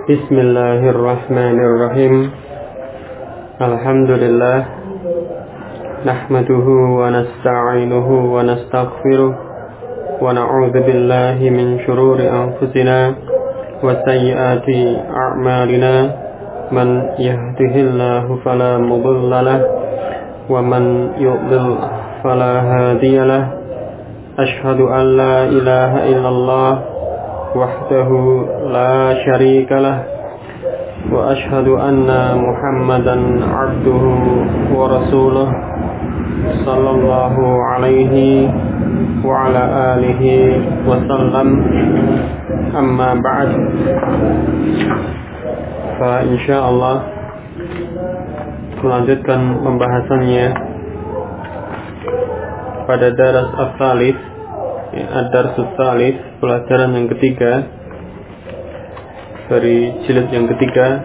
Bismillahirrahmanirrahim. Alhamdulillah. Nahmaduhu wa nasta'inuhu wa nastaghfiruh. Wa na'udzu billahi min shururi anfusina wa sayyiati a'malina. Man yahdihillahu fala mudilla lahu wa man yudlil fala hadiya lahu. Ashhadu an la ilaha illallah wahdahu la syarika lah wa ashhadu anna Muhammadan abduhu wa rasuluh sallallahu alaihi wa ala alihi wa sallam. Amma ba'd. Fa insyaallah melanjutkan pembahasannya pada daras as-salif, ad-darsus salif, pelajaran yang ketiga dari jilid yang ketiga.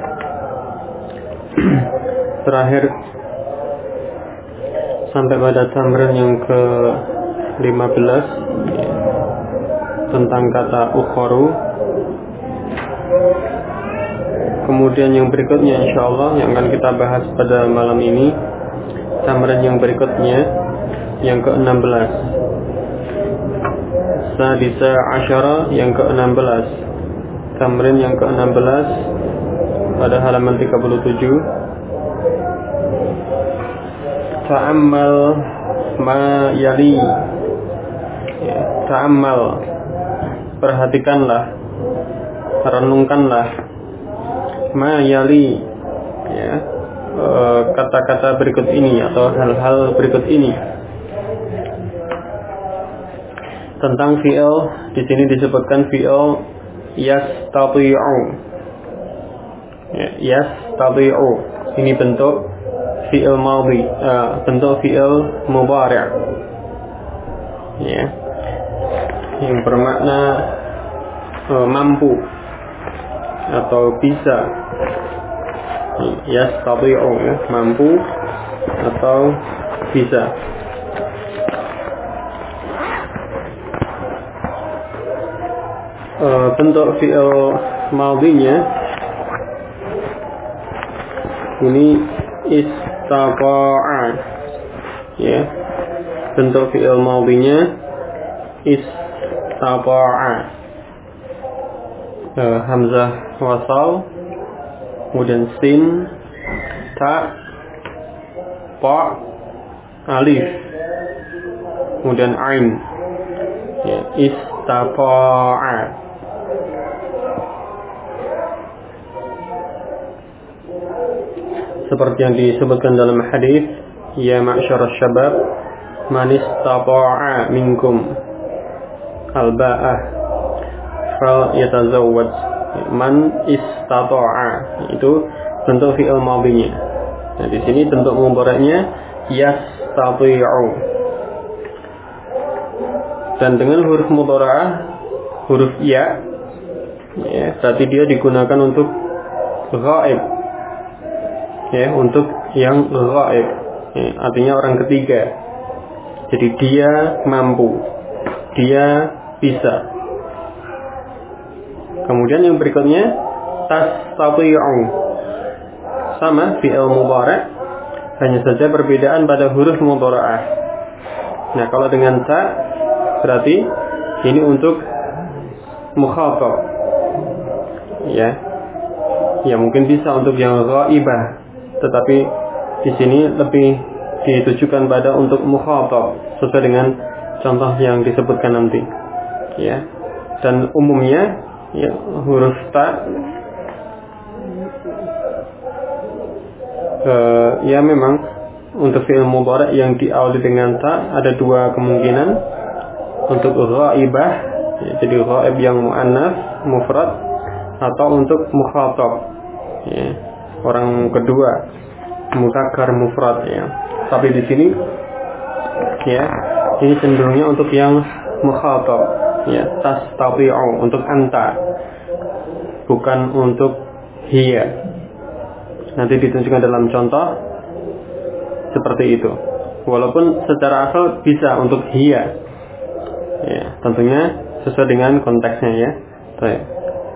Terakhir sampai pada tamrin yang ke-15 tentang kata ukhoru. Kemudian yang berikutnya insyaallah yang akan kita bahas pada malam ini, tamrin yang berikutnya yang ke-16, Sadisa Asyara yang ke-16, tamrin yang ke-16 pada halaman 37. Ta'ammal ma yali, ta'ammal, perhatikanlah, renungkanlah, ma yali, kata-kata berikut ini atau hal-hal berikut ini. Tentang fi'il, di sini disebutkan fi'il yastati'u. Yastati'u. Ini bentuk fi'il madhi, bentuk fi'il mudhari'. Yang bermakna mampu atau bisa. Yastati'u, mampu atau bisa. Bentuk fi'il madhinya ini istata'a, bentuk fi'il madhinya istata'a. Hamzah wasal, kemudian sin, ta, ta, alif, kemudian ain, istata'a. Seperti yang disebutkan dalam hadis, ya ma'syarasy syabab, man istata'a minkum al-ba'ah fal yatazawwaj. Man istata'a itu bentuk fi'il madhinya. Nah, di sini bentuk mudhari'nya yastati'u. Dan dengan huruf mudhara'ah, huruf ya, berarti dia digunakan untuk ghaib. Untuk yang ghaib, artinya orang ketiga. Jadi dia mampu, dia bisa. Kemudian yang berikutnya tastati'u, sama fi'il mudhari', hanya saja perbedaan pada huruf mudhara'ah. Nah, kalau dengan ta berarti ini untuk mukhatab, ya mungkin bisa untuk yang ghaibah, tetapi di sini lebih ditujukan pada untuk mukhatab sesuai dengan contoh yang disebutkan nanti. Dan umumnya huruf ta memang untuk fi'il mudhari' yang diawali dengan ta ada dua kemungkinan. Untuk ghaibah, jadi ghaib yang muannats mufrad, atau untuk mukhatab, orang kedua, mudzakkar mufrad, Tapi di sini ini cenderungnya untuk yang mukhatab, tastati'u, untuk anta, bukan untuk hiya. Nanti ditunjukkan dalam contoh seperti itu. Walaupun secara asal bisa untuk hiya, tentunya sesuai dengan konteksnya, Baik.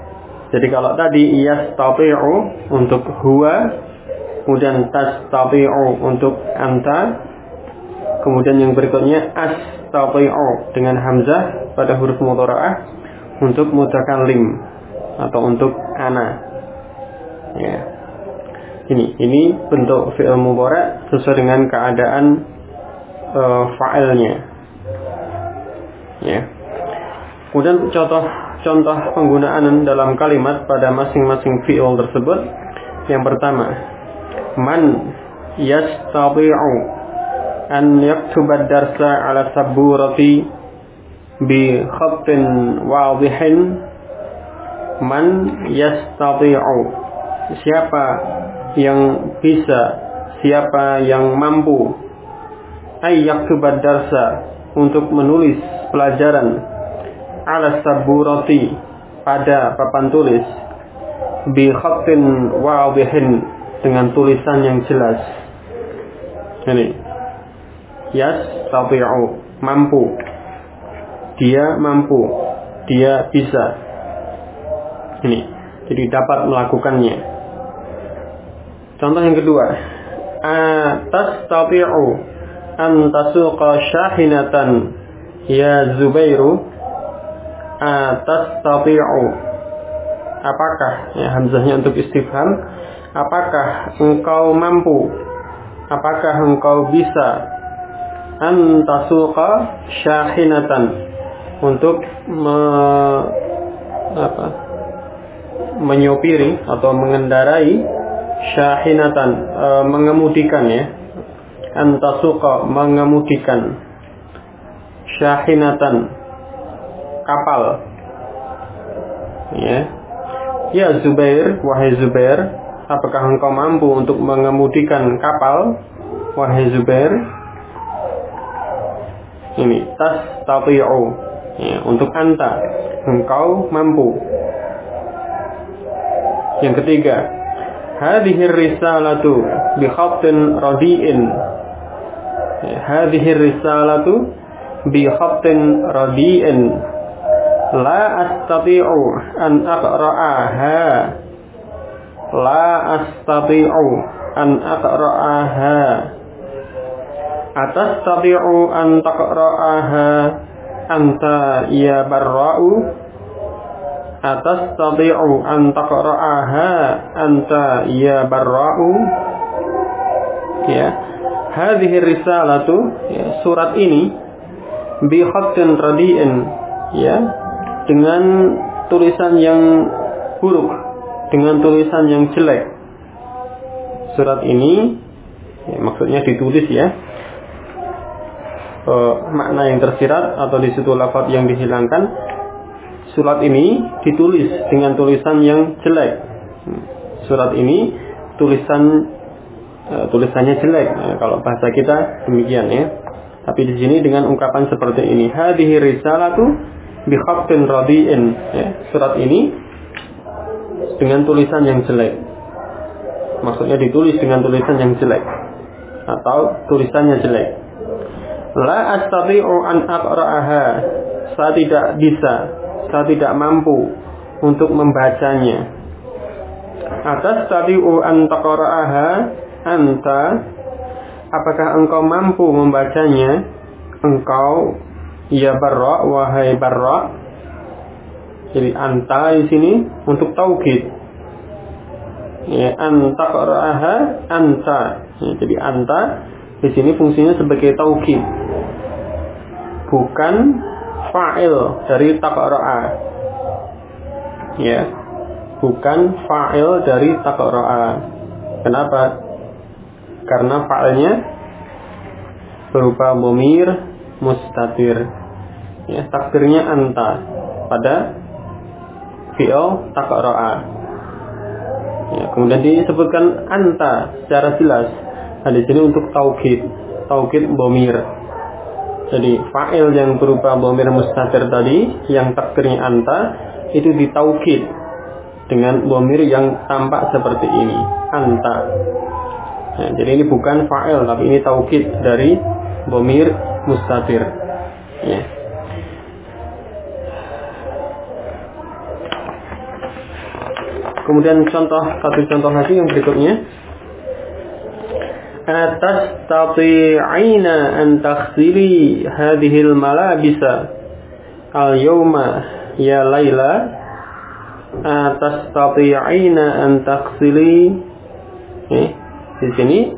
Jadi kalau tadi yastati'u untuk huwa, kemudian tastati'u untuk anta, kemudian yang berikutnya astati'u dengan hamzah pada huruf mudhara'ah untuk mutakallim atau untuk ana. Ya. Ini bentuk fi'il mudhari' sesuai dengan keadaan fa'ilnya. Ya. Kemudian contoh penggunaan dalam kalimat pada masing-masing fi'il tersebut. Yang pertama, man yastati'u an yaktuba darsa ala saburati bi khattin wadihin. Man yastati'u, siapa yang bisa, siapa yang mampu, ay yaktuba darsa, untuk menulis pelajaran, ala saburati, pada papan tulis, bi khattin wadihin, dengan tulisan yang jelas. Ini yastati'u, mampu, dia mampu, dia bisa. Ini jadi dapat melakukannya. Contoh yang kedua, atastati'u an tasuqa syahinatan ya Zubairu. Atastati'u, apakah, ya, hamzahnya untuk istifham, apakah engkau mampu, apakah engkau bisa, an tasuqa syahinatan, untuk menyopiri atau mengendarai, syahinatan, mengemudikan, ya, an tasuqa, mengemudikan, syahinatan, kapal. Ya Zubair, wahai Zubair, apakah engkau mampu untuk mengemudikan kapal, wahai Zubair? Ini tastati'u, ya, untuk anta, engkau mampu. Yang ketiga, hadhihi risalatu bi khattin radiin. Hadhihi risalatu bi khattin radiin la astati'u an aqra'aha. La astati'u an aqra'aha. Atastati'u an taqra'aha anta ya barra'u. Atastati'u an taqra'aha anta ya barra'u. Ya, hadhihi risalatu, ya, surat ini, bi khattin radiin, ya, dengan tulisan yang buruk, dengan tulisan yang jelek. Surat ini, ya, maksudnya ditulis, ya, makna yang tersirat atau di situ lafaz yang dihilangkan. Surat ini ditulis dengan tulisan yang jelek. Surat ini tulisannya jelek. Kalau bahasa kita demikian, ya. Tapi di sini dengan ungkapan seperti ini, hadhihi risalatu bi khattin radiin, ya, surat ini dengan tulisan yang jelek. Maksudnya ditulis dengan tulisan yang jelek atau tulisannya jelek. La astati'u an aqra'aha, saya tidak bisa, saya tidak mampu untuk membacanya. Atastati'u an taqra'aha anta, apakah engkau mampu membacanya, engkau ya barra, wahai barra. Jadi anta di sini untuk taukid. Ya, anta qra'aha anta. Ya, jadi anta di sini fungsinya sebagai taukid, bukan fa'il dari taqra'a. Ya, bukan fa'il dari taqra'a. Kenapa? Karena fa'ilnya berupa dhamir mustatir. Ya, takdirnya anta pada fi'il taqra'a. Ya, kemudian disebutkan anta secara jelas. Nah, di sini untuk taukid dhamir. Jadi fa'il yang berupa dhamir mustatir tadi yang takdirnya anta itu ditaukid dengan dhamir yang tampak seperti ini, anta. Nah, jadi ini bukan fa'il tapi ini taukid dari dhamir mustatir. Ya. Kemudian satu contoh lagi yang berikutnya. Atastati'ina an taghsili hadhil malabisa al-yawma ya Laila. Atastati'ina an taghsili. Di sini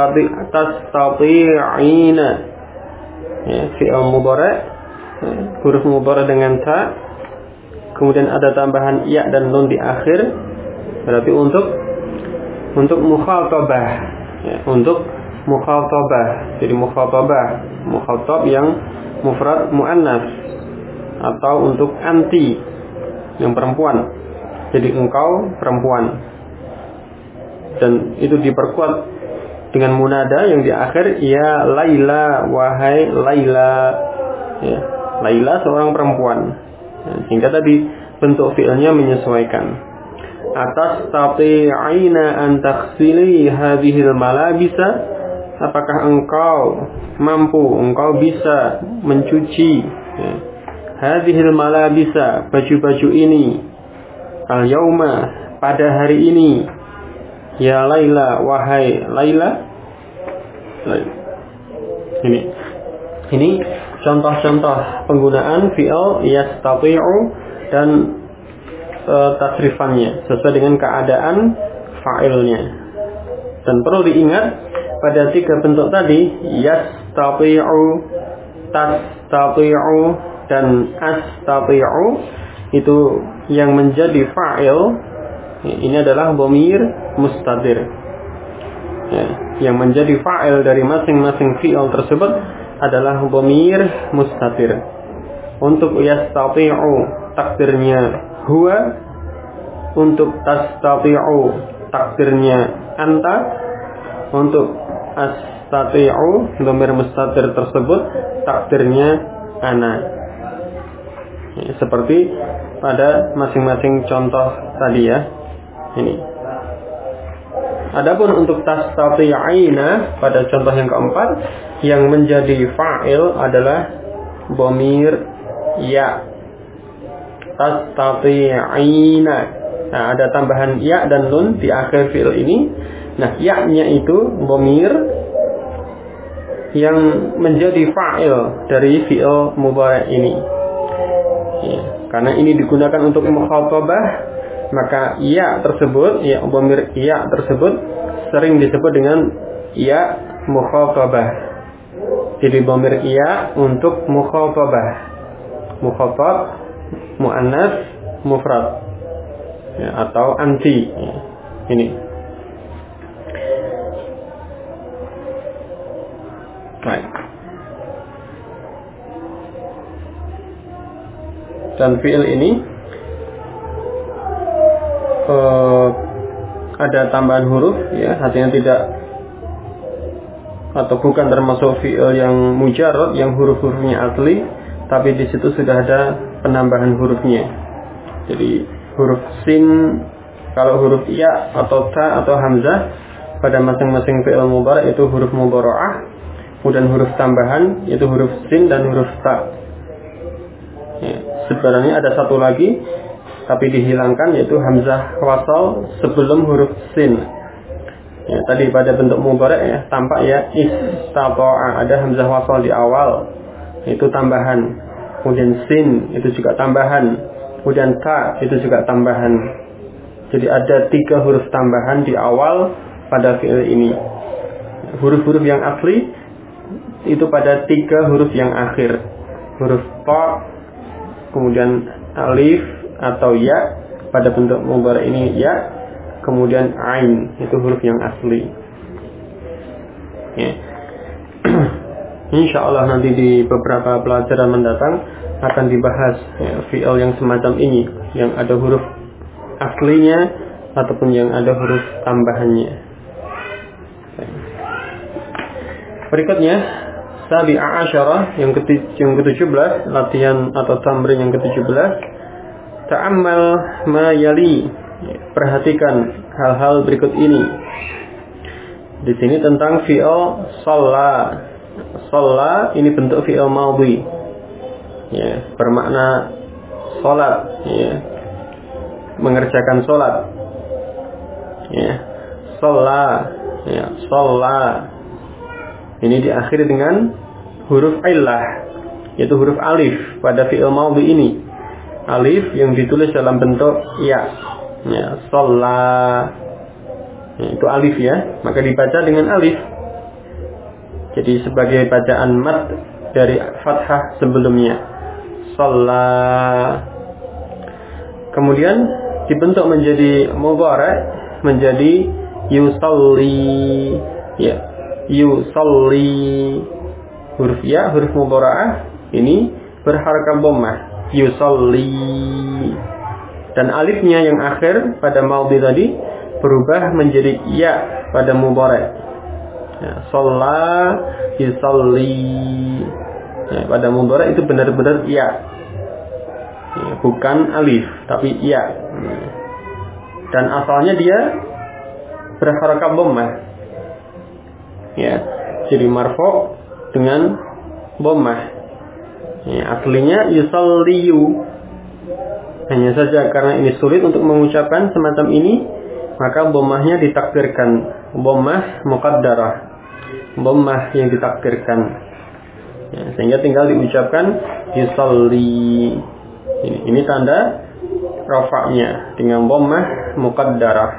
tastati'ina. Fi'il mudhari', huruf mudhari' dengan ta. Kemudian ada tambahan ya dan nun di akhir. Berarti untuk mukhatabah, untuk mukhatabah. Jadi mukhatab yang mufrad muannas, atau untuk anti yang perempuan. Jadi engkau perempuan. Dan itu diperkuat dengan munada yang di akhir ya Laila, wahai Laila. Ya, Laila seorang perempuan. Sehingga tadi bentuk fi'ilnya menyesuaikan. Atastati'ina an taghsili hadhil malabisa. Apakah engkau mampu, engkau bisa mencuci hadhil malabisa, baju-baju ini, al-yauma, pada hari ini, ya Laila, wahai Laila. Ini contoh-contoh penggunaan fi'il yastati'u dan tasrifannya sesuai dengan keadaan fa'ilnya. Dan perlu diingat pada tiga bentuk tadi, yastati'u, tastati'u, dan astati'u, itu yang menjadi fa'il ini adalah dhamir mustatir. Yang menjadi fa'il dari masing-masing fi'il tersebut adalah dhamir mustatir. Untuk yastati'u takdirnya huwa, untuk tastati'u takdirnya anta, untuk astati'u dhamir mustatir tersebut takdirnya ana. Seperti pada masing-masing contoh tadi ya. Ini. Adapun untuk tastati'ina pada contoh yang keempat, yang menjadi fa'il adalah dhamir ya. Tastati'ina. Nah, ada tambahan ya dan nun di akhir fi'il ini. Nah, ya-nya itu dhamir yang menjadi fa'il dari fi'il mudhari' ini. Ya, karena ini digunakan untuk mukhatabah, maka ya tersebut, ya dhamir ya tersebut sering disebut dengan ya mukhatabah. Jadi dhamir ya untuk mukhatabah, mukhatab muannas mufrad, ya, atau anti. Ya, ini. Baik. Dan fi'il ini ada tambahan huruf, ya, artinya tidak atau bukan termasuk fi'il yang mujarrad yang huruf-hurufnya asli, tapi di situ sudah ada penambahan hurufnya. Jadi huruf sin, kalau huruf ya atau ta atau hamzah pada masing-masing fi'il mudhari' itu huruf mudhara'ah, kemudian huruf tambahan yaitu huruf sin dan huruf ta. Ya, sebenarnya ada satu lagi tapi dihilangkan, yaitu hamzah wasal sebelum huruf sin. Ya, tadi pada bentuk mudhari' ya tampak ya istata'a, ada hamzah wasal di awal, itu tambahan. Kemudian sin itu juga tambahan. Kemudian ta itu juga tambahan. Jadi ada 3 huruf tambahan di awal pada fi'il ini. Huruf-huruf yang asli itu pada 3 huruf yang akhir. Huruf ta, kemudian alif atau ya pada bentuk mudhari' ini ya, kemudian ain, itu huruf yang asli. Ya. Insyaallah nanti di beberapa pelajaran mendatang akan dibahas ya, fi'il yang semacam ini, yang ada huruf aslinya ataupun yang ada huruf tambahannya. Berikutnya sabi'a asyarah, yang ke-17, latihan atau tamrin yang ke-17. Ta'ammal ma yali, perhatikan hal-hal berikut ini. Di sini tentang fi'il shalla. Shalla ini bentuk fi'il madhi, ya, bermakna salat, ya, mengerjakan salat. Ya. Shalla, ya, shalla. Ini diakhiri dengan huruf illah, yaitu huruf alif pada fi'il madhi ini. Alif yang ditulis dalam bentuk ya. Ya, shalla. Ya, itu alif ya, maka dibaca dengan alif. Jadi sebagai bacaan mad dari fathah sebelumnya. Shalla. Kemudian dibentuk menjadi mudhari', menjadi yusalli. Ya, yusalli. Huruf ya, huruf mudhara'ah ini berharakat dhammah, yusalli. Dan alifnya yang akhir pada madhi tadi berubah menjadi ya pada mudhari'. Ya, shalla, yusalli. Ya, pada mudhari' itu benar-benar ya. Ya, bukan alif tapi ya. Dan asalnya dia berharakat dhammah. Ya, jadi marfu' dengan dhammah. Ya, aslinya yusalliyu. Hanya saja karena ini sulit untuk mengucapkan semacam ini, maka dhammahnya ditakdirkan, dhammah muqaddarah, dhammah yang ditakdirkan. Ya, sehingga tinggal diucapkan yusalli. Ini tanda rafa'nya dengan dhammah muqaddarah.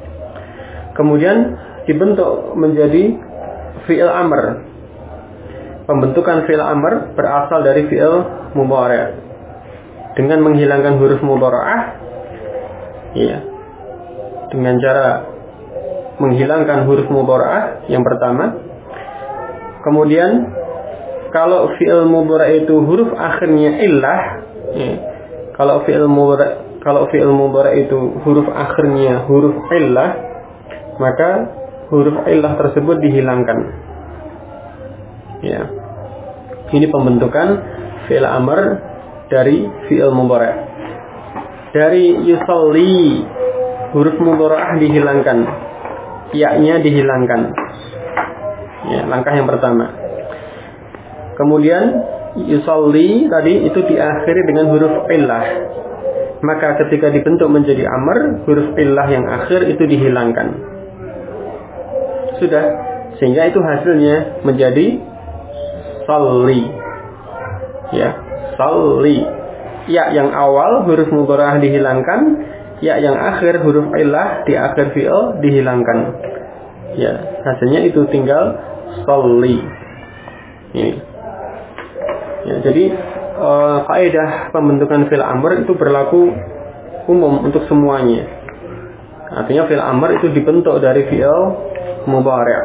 Kemudian dibentuk menjadi fi'il amr. Pembentukan fi'il amr berasal dari fi'il mudhari'. Dengan menghilangkan huruf mudhara'ah, ya, dengan cara menghilangkan huruf mudhara'ah yang pertama. Kemudian kalau fi'il mudhari' itu huruf akhirnya illah, ya, kalau fi'il mudhari' itu huruf akhirnya huruf illah, maka huruf illah tersebut dihilangkan. Ya. Ini pembentukan fi'il amr dari fi'il mudhari'. Dari yusalli, huruf mudhara'ah dihilangkan, ya-nya dihilangkan. Ya, langkah yang pertama. Kemudian yusalli tadi itu diakhiri dengan huruf illah. Maka ketika dibentuk menjadi amr, huruf illah yang akhir itu dihilangkan. Sudah, sehingga itu hasilnya menjadi salli. Ya, salli. Ya yang awal huruf mudhara'ah dihilangkan, ya yang akhir huruf illah di akhir fi'il dihilangkan. Ya, hasilnya itu tinggal salli. Ini. Ya, jadi kaidah pembentukan fi'il amr itu berlaku umum untuk semuanya. Artinya fi'il amr itu dibentuk dari fi'il mudhari',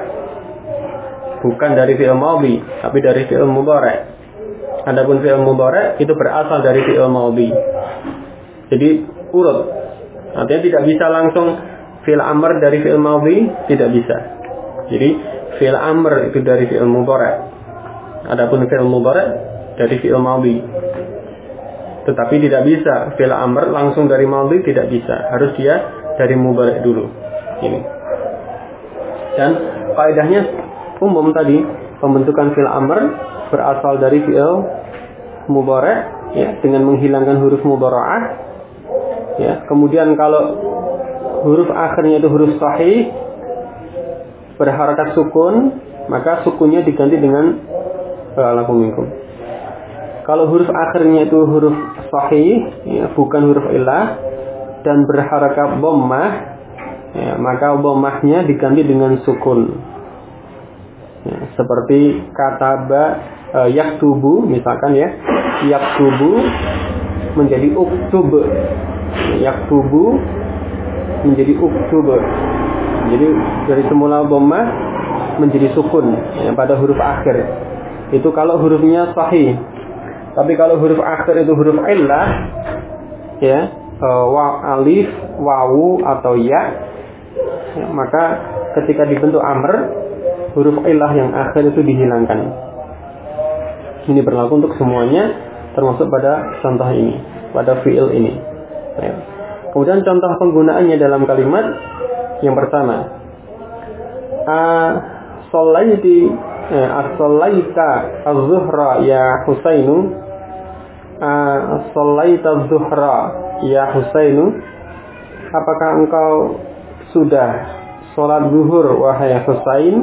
bukan dari fi'il madhi, tapi dari fi'il mudhari'. Adapun fi'il mudhari' itu berasal dari fi'il madhi. Jadi urut. Artinya tidak bisa langsung fi'il amr dari fi'il madhi, tidak bisa. Jadi fi'il amr itu dari fi'il mudhari'. Adapun fi'il mudhari' dari fi'il madhi. Tetapi tidak bisa fi'il amr langsung dari madhi, tidak bisa. Harus dia dari mudhari' dulu. Ini. Dan kaidahnya umum tadi, pembentukan fi'il amr berasal dari fi'il mudhari', ya, dengan menghilangkan huruf mudhara'ah. Ya, kemudian kalau huruf akhirnya itu huruf sahih berharakat sukun, maka sukunnya diganti dengan lakum. Kalau huruf akhirnya itu huruf sahih, ya, bukan huruf illah dan berharakat dhammah, ya, maka dhammahnya diganti dengan sukun. Ya, seperti kataba yaktubu misalkan, ya, yaktubu menjadi uktub, yaktubu menjadi uktub. Jadi dari semula dhammah menjadi sukun, ya, pada huruf akhir. Itu kalau hurufnya sahih. Tapi kalau huruf akhir itu huruf illah, ya, alif, wawu atau ya, maka ketika dibentuk amr, huruf illah yang akhir itu dihilangkan. Ini berlaku untuk semuanya, termasuk pada contoh ini, pada fi'il ini. Ya. Kemudian contoh penggunaannya dalam kalimat yang pertama, as-sallaita az-zuhra ya Husainu, as-sallaita az-zuhra ya Husainu, apakah engkau sudah sholat zuhur wahai Husain,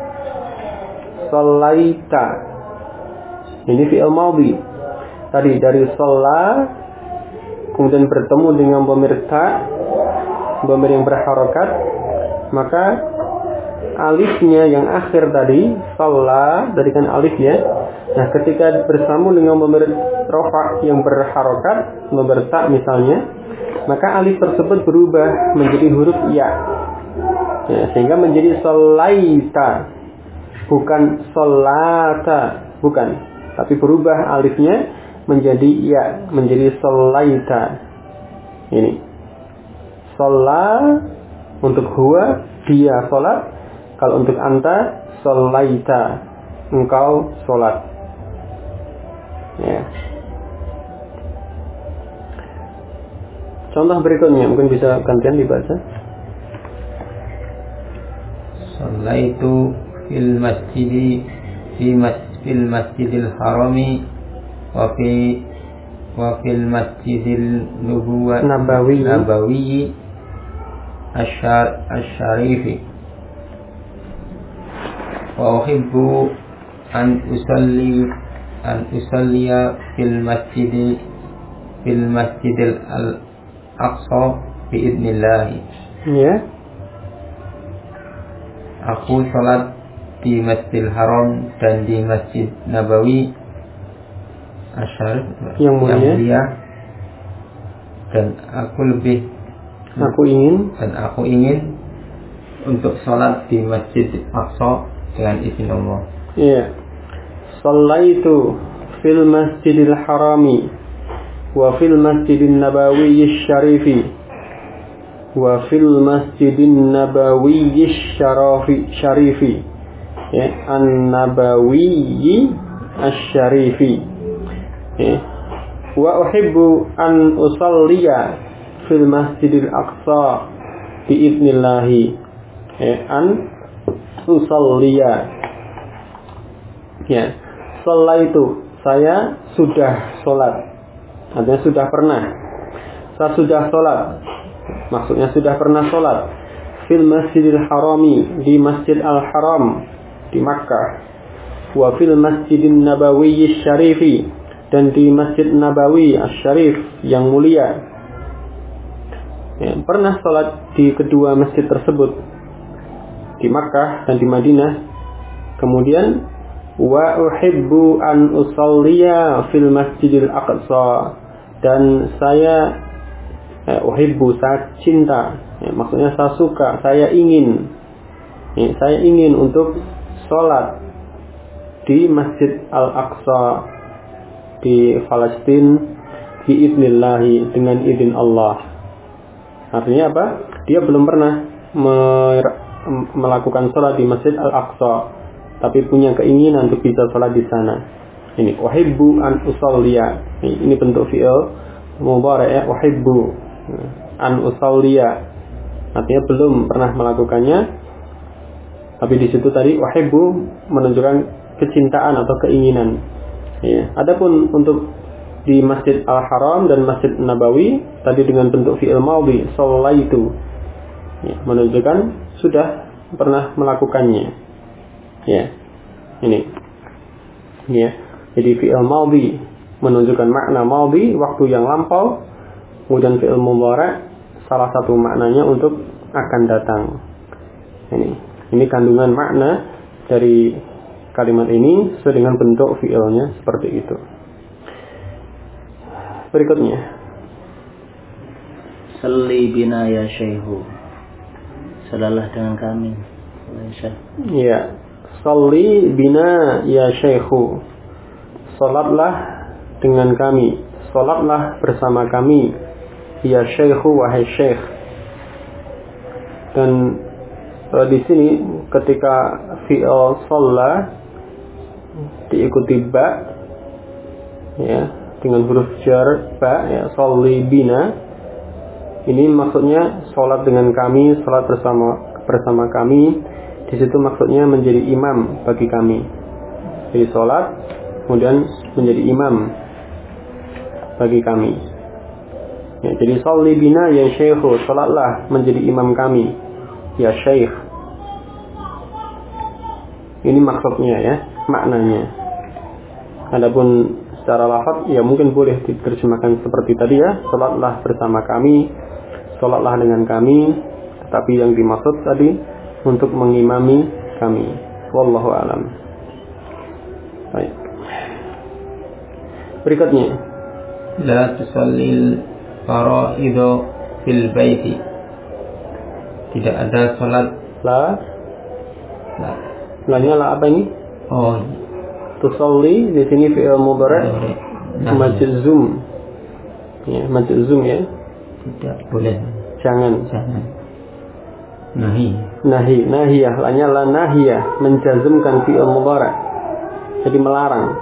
sholaita. Ini fi'il madhi. Tadi dari sholat kemudian bertemu dengan dhamir ta, dhamir yang berharokat, maka alifnya yang akhir tadi sholat dari kan alif ya. Nah, ketika bersambung dengan dhamir rafa yang berharokat, dhamir ta misalnya, maka alif tersebut berubah menjadi huruf ya. Sehingga menjadi sholaita, bukan sholata, bukan, tapi berubah alifnya menjadi ya, menjadi sholaita. Ini sholat untuk huwa, dia sholat. Kalau untuk anta, sholaita, engkau sholat. Ya. Contoh berikutnya mungkin bisa gantian dibaca. Sholaitu fil masjidi fil masjidil harami wa fil masjidil nabawi asyarifi wa uhibbu an usalliya fil masjidil al-aqsa biidznillah. Ya. Aku sholat di Masjidil Haram dan di Masjid Nabawi Asyarif yang mulia, dan aku ingin untuk sholat di Masjid Aqsa dengan izin Allah. Iya. Shallaitu fil Masjidil Harami wa fil Masjidin Nabawi Syarifi wa fil Masjidin Nabawi Syarifi, ya, an-Nabawi asy-Syarifi. Ya. Wa uhibbu an usalliya fil Masjidil Aqsa biidznillah. Ya, an usalliya. Ya. Shallaitu, saya sudah sholat. Artinya sudah pernah. Saya sudah sholat. Maksudnya sudah pernah sholat fil Masjidil Harami, di Masjid Al-Haram di Makkah, wa fil Masjidin Nabawi Syarifi, dan di Masjid Nabawi Asy-Syarif yang mulia. Ya, pernah sholat di kedua masjid tersebut, di Makkah dan di Madinah. Kemudian wa uhibbu an usalliya fil Masjidil Aqsa, dan saya uhibbu, saya cinta, ya, maksudnya saya suka, saya ingin, ya, saya ingin untuk sholat di Masjid Al-Aqsa di Palestina biidznillah, dengan izin Allah. Artinya apa? Dia belum pernah melakukan sholat di Masjid Al-Aqsa, tapi punya keinginan untuk bisa sholat di sana. Ini uhibbu an usalliya, ini bentuk fi'il mudhari', ya, uhibbu an usalliya, artinya belum pernah melakukannya, tapi di situ tadi uhibbu menunjukkan kecintaan atau keinginan. Ya. Adapun untuk di Masjid Al-Haram dan Masjid Nabawi tadi dengan bentuk fi'il madhi, shallaitu, ya, menunjukkan sudah pernah melakukannya. Ya. Ini. Ya. Jadi fi'il madhi menunjukkan makna madhi, waktu yang lampau. Kemudian fi'il mudhari' salah satu maknanya untuk akan datang. Ini kandungan makna dari kalimat ini sesuai dengan bentuk fi'ilnya seperti itu. Berikutnya, Salli bina ya syaihu, salalah dengan kami ya syekh. Ya, salli bina ya syaihu, salatlah dengan kami, salatlah bersama kami, ya syaihu wahai syekh. Dan di sini ketika fi'il shalla diikuti ba, ya, dengan huruf jar ba, ya, sholli bina, ini maksudnya salat dengan kami, salat bersama kami. Di situ maksudnya menjadi imam bagi kami. Jadi salat kemudian menjadi imam bagi kami. Ya, jadi sholli bina ya syekhu, salatlah menjadi imam kami. ya syekh. Ini maksudnya ya, maknanya. Adapun secara lafaz ya mungkin boleh diterjemahkan seperti tadi ya, salatlah bersama kami, salatlah dengan kami, tetapi yang dimaksud tadi untuk mengimami kami. Wallahu a'lam. Baik. Berikutnya, La tusallil fara'idho fil baiti. Tidak ada salat Lanya la apa ini? Oh, tusalli di sini fi'il mudhari' majzum. Ya, majzum ya. Tidak boleh. Jangan. Nahiyah. Lanya la nahiyah, menjazmkan fi'il mudhari'. Jadi melarang.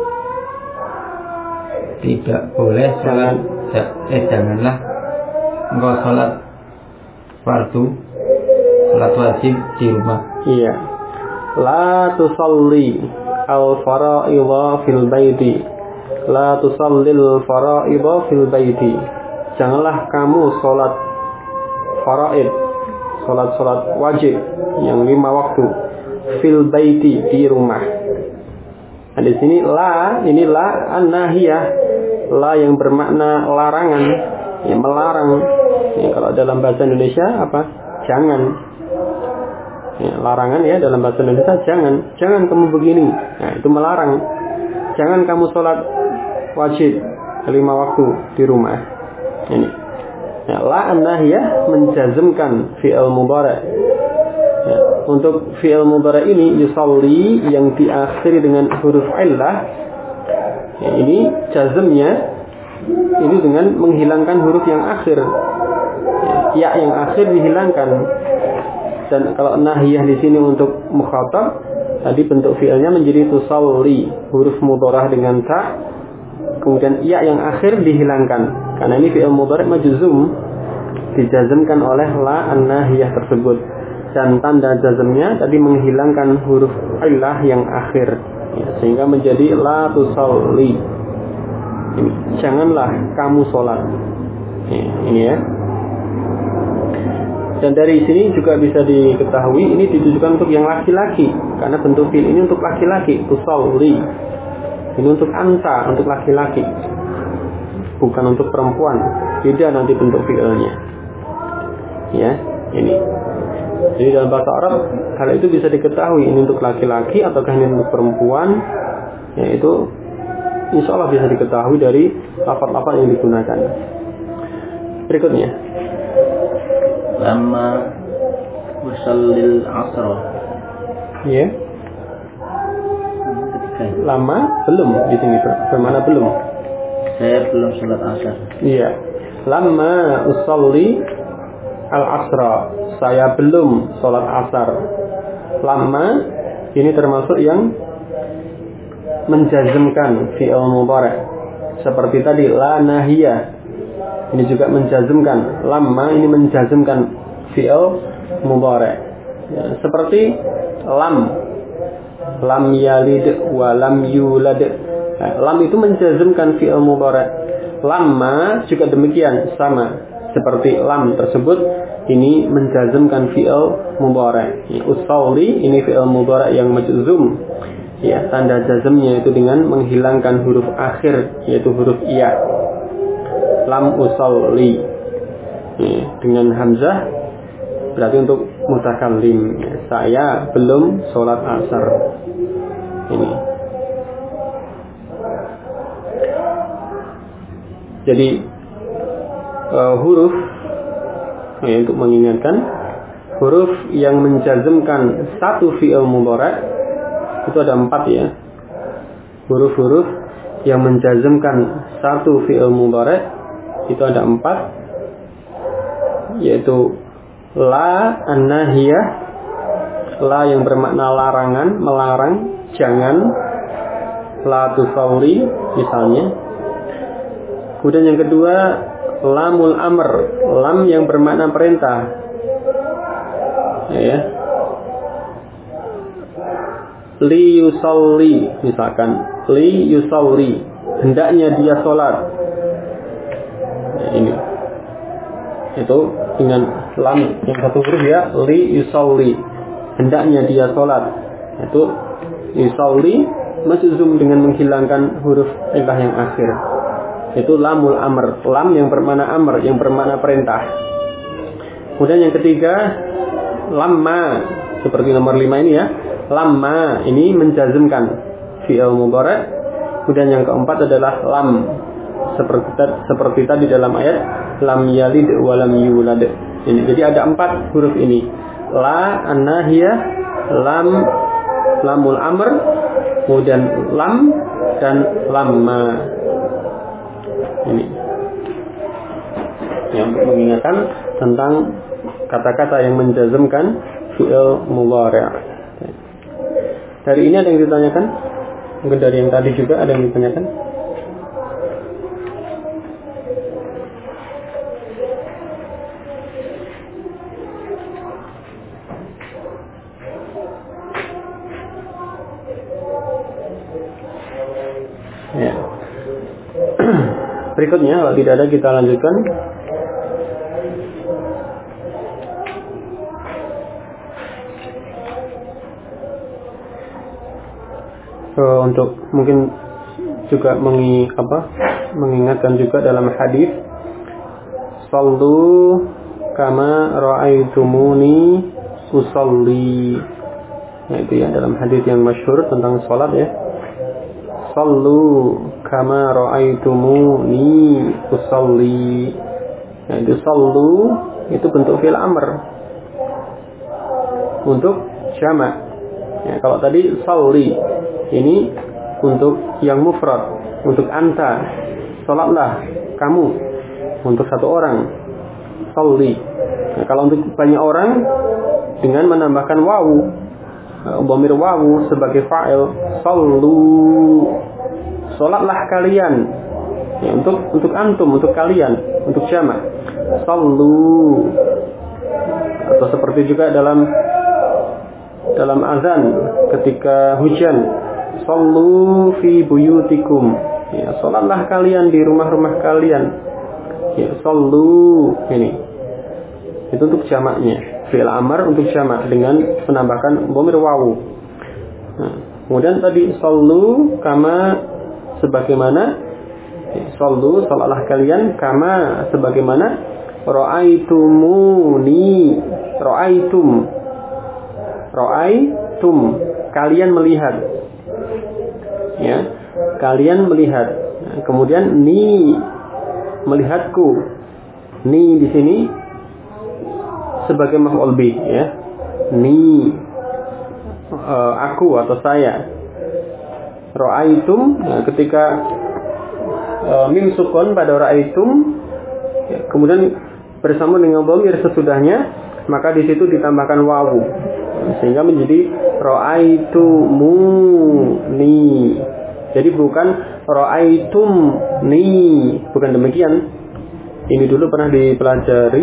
Tidak boleh salat. Janganlah engkau salat fardu, salat wajib di rumah. Iya. La tusalli al-fara'idha fil baiti. La tusallil fara'idha fil baiti. Janganlah kamu salat faraid, salat wajib yang 5 waktu fil baiti, di rumah. Nah, di sini ini la an-nahiyah, la yang bermakna larangan, yang melarang. Ya, kalau dalam bahasa Indonesia apa? Jangan. Ya, larangan ya dalam bahasa Indonesia, jangan kamu begini. Nah, itu melarang. Jangan kamu sholat wajib 5 waktu di rumah. Ini. Ya, la an-nahiyah menjazmkan fi'il mudhari'. Ya, untuk fi'il mudhari' ini yusalli yang diakhiri dengan huruf illah. Ya, ini jazmnya ini dengan menghilangkan huruf yang akhir. Ya yang akhir dihilangkan. Dan kalau nahiyah di sini untuk mukhatab, tadi bentuk fi'ilnya menjadi tusalli, huruf mudharah dengan ta, kemudian ya yang akhir dihilangkan. Karena ini fi'il mudhari' majzum, dijazmkan oleh la an-nahiyah tersebut. Dan tanda jazmnya tadi menghilangkan huruf illah yang akhir, ya, sehingga menjadi la tusalli. Ini, janganlah kamu sholat. Ya, ini ya. Dan dari sini juga bisa diketahui ini ditujukan untuk yang laki-laki, karena bentuk fi'il ini untuk laki-laki, tusalli. Ini untuk anta, untuk laki-laki, bukan untuk perempuan. Beda nanti bentuk fi'ilnya. Ya, ini. Jadi dalam bahasa Arab hal itu bisa diketahui ini untuk laki-laki ataukah ini untuk perempuan. Yaitu insya Allah bisa diketahui dari lafaz-lafaz yang digunakan. Berikutnya, lama usallil asra. Ya. Lama belum di sini bermana belum? Saya belum salat asar. Iya. Lama usalli al-asra. Saya belum salat asar. Lama ini termasuk yang menjazmkan fi'il mudhari'. Seperti tadi la nahiyah. Ini juga menjazmkan. Lama ini menjazmkan fi'il mudhari'. Ya, seperti lam yalid wa lam yulad. Nah, lam itu menjazmkan fi'il mudhari'. Lama juga demikian, sama seperti lam tersebut ini menjazmkan fi'il mudhari'. Ya, usalli ini fi'il mudhari' yang majzum. Ya, tanda jazmnya itu dengan menghilangkan huruf akhir, yaitu huruf iya. Lam usalli ya, dengan hamzah berarti untuk mutakallim. Ya, saya belum sholat asar. Ini. Jadi huruf ya, untuk mengingatkan huruf yang menjazmkan satu fi'il mudhari' itu ada 4 ya. Huruf-huruf yang menjazmkan satu fi'il mudhari' itu ada 4, yaitu la an-nahiyah, la yang bermakna larangan, melarang, jangan, la tusalli misalnya. Kemudian yang kedua lamul amr, lam yang bermakna perintah, ya. Li yusalli misalkan, li yusalli, hendaknya dia sholat. Ini itu dengan lam yang satu huruf ya, li yusalli, hendaknya dia sholat. Itu yusalli majzum dengan menghilangkan huruf illah yang akhir. Itu lamul amr, lam yang bermakna amr, yang bermakna perintah. Kemudian yang ketiga lamma, seperti nomor 5 ini ya, lamma ini menjazmkan fi'il mudhari'. Kemudian yang keempat adalah lam, seperti tadi dalam ayat lam yalid wa lam yulad. Ini jadi ada 4 huruf ini. La, an-nahiyah, lam, lamul amr, kemudian lam dan lamma. Ini yang untuk mengingatkan tentang kata-kata yang menjazmkan fi'il mudhari'. Dari ini ada yang ditanyakan? Mungkin dari yang tadi juga ada yang ditanyakan? Ya. Berikutnya, kalau tidak ada kita lanjutkan. Untuk mungkin juga mengingatkan juga dalam hadis, sallu kama ra'aitumuni usalli. Nah itu ya, dalam hadis yang masyhur tentang salat ya. Sallu kama ra'aitumuni usalli. Nah itu sallu itu bentuk fi'il amr untuk jamak. Ya, kalau tadi salli ini untuk yang mufrad, untuk anta, salatlah kamu, untuk satu orang, salli. Nah, kalau untuk banyak orang dengan menambahkan wawu, dhamir wawu sebagai fa'il, sallu, salatlah kalian. Ya, untuk antum, untuk kalian, untuk jamak, sallu. Atau seperti juga dalam azan ketika hujan, sallu fi buyutikum. Ya, salatlah kalian di rumah-rumah kalian. Ya, sallu ini. Itu untuk jamaknya. Fi'il amr untuk jamak dengan menambahkan dhamir wawu. Nah, kemudian tadi sallu kama sebagaimana, ya, sallu salatlah kalian kama sebagaimana ra'aitumuni, ra'aitum kalian melihat. Ya, kalian melihat. Nah, kemudian ni melihatku. Ni di sini sebagai maf'ul bih ya. Ni aku atau saya. Ra'aitum, nah, ketika mim sukun pada ra'aitum ya, kemudian bersama dengan dhamir sesudahnya, maka di situ ditambahkan wawu sehingga menjadi ra'aitumuni. Jadi bukan ra'aitumni, bukan demikian. Ini dulu pernah dipelajari.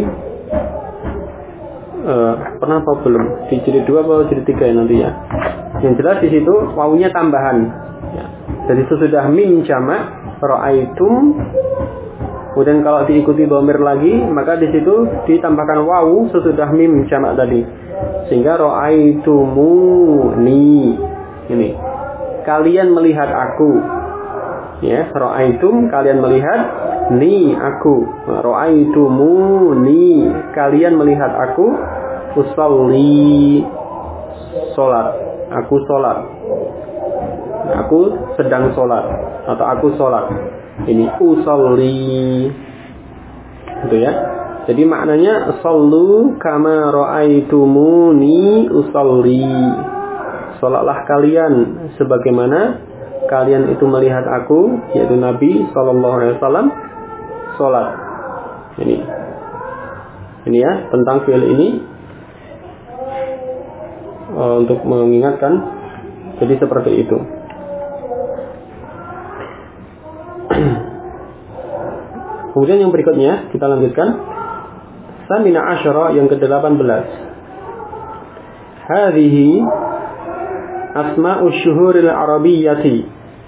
Pernah apa belum? Di jilid 2 atau jilid 3 ya nanti ya. Yang jelas di situ wawunya tambahan. Ya. Jadi sesudah mim jamak ra'aitum, kemudian kalau diikuti dhamir lagi, maka di situ ditambahkan wawu sesudah mim jamak tadi. Sehingga ra'aitumuni. Ini. Kalian melihat aku. Ya, ra'aitum kalian melihat, ni aku. Ra'aitumuni kalian melihat aku, usalli salat. Aku salat. Aku sedang salat atau aku salat. Ini usalli. Gitu ya. Jadi maknanya sallu kama ra'aitumuni usalli. Salatlah kalian sebagaimana kalian itu melihat aku, yaitu Nabi SAW salat. Ini ya tentang fi'il ini, untuk mengingatkan. Jadi seperti itu. Kemudian yang berikutnya kita lanjutkan. Samina asyara yang ke-18. Hadhihi asma'u syuhuril arabiyyati.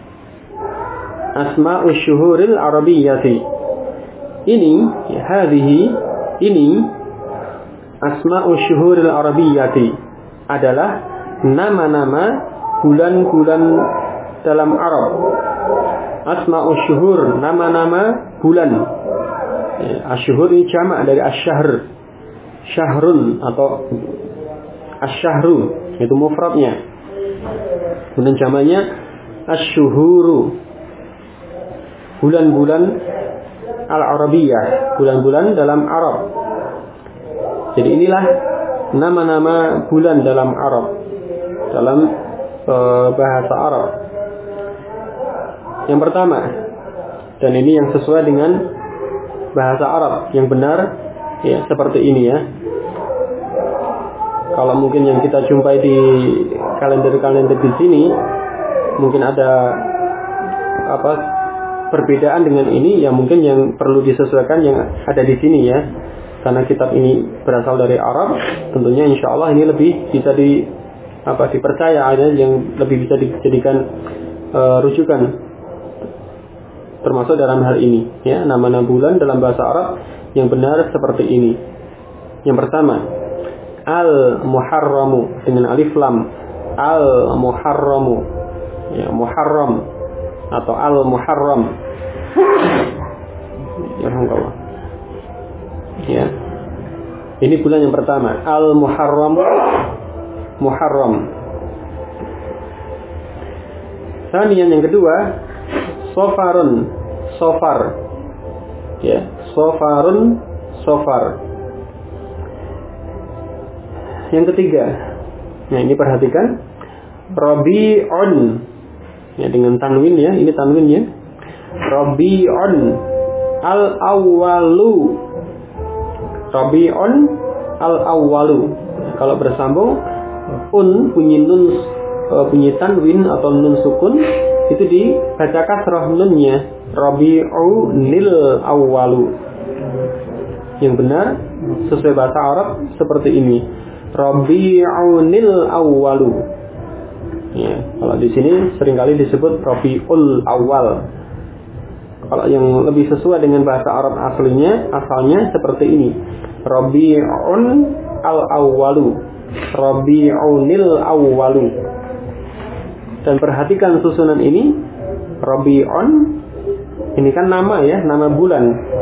Asma'u syuhuril arabiyyati. Ini, hadhihi, ini asma'u syuhuril arabiyyati adalah nama-nama bulan-bulan dalam Arab. Asma'u syuhur, nama-nama bulan. Asyuhur ini jamak dari asyahr. Syahrun atau asyahru, itu mufradnya. Kemudian jamaknya asyuhuru. Bulan-bulan al-Arabiyyah, bulan-bulan dalam Arab. Jadi inilah nama-nama bulan dalam Arab, dalam bahasa Arab. Yang pertama, dan ini yang sesuai dengan bahasa Arab yang benar, ya seperti ini ya. Kalau mungkin yang kita jumpai di kalender-kalender di sini, mungkin ada perbedaan dengan ini, ya mungkin yang perlu disesuaikan yang ada di sini ya. Karena kitab ini berasal dari Arab, tentunya insya Allah ini lebih bisa dipercaya, yang lebih bisa dijadikan rujukan. Termasuk dalam hal ini, ya nama-nama bulan dalam bahasa Arab yang benar seperti ini. Yang pertama, Al-Muharramu dengan alif lam. Al-Muharramu, ya Muharram atau Al-Muharram. Ya Allah. Ya. Ini bulan yang pertama, Al-Muharram, Muharram. Kemudian yang kedua, Sofarun, Sofar. Ya, Sofarun, Sofar. Yang ketiga, nah ini perhatikan, Rabi'un, ya dengan tanwin ya, ini tanwinnya. Rabi'un al-awwalu. Rabi'un al-awwalu. Kalau bersambung, bunyi nun, bunyi tanwin atau nun sukun, itu dibaca kasrah nunnya. Rabi'unil awwalu. Yang benar sesuai bahasa Arab seperti ini. Rabi'unil awwalu. Ya, kalau di sini seringkali disebut Rabi'ul awal. Kalau yang lebih sesuai dengan bahasa Arab asalnya seperti ini. Rabi'un al-awwalu. Rabi'unil awwalu. Dan perhatikan susunan ini. Rabi'un, ini kan nama ya, nama bulan.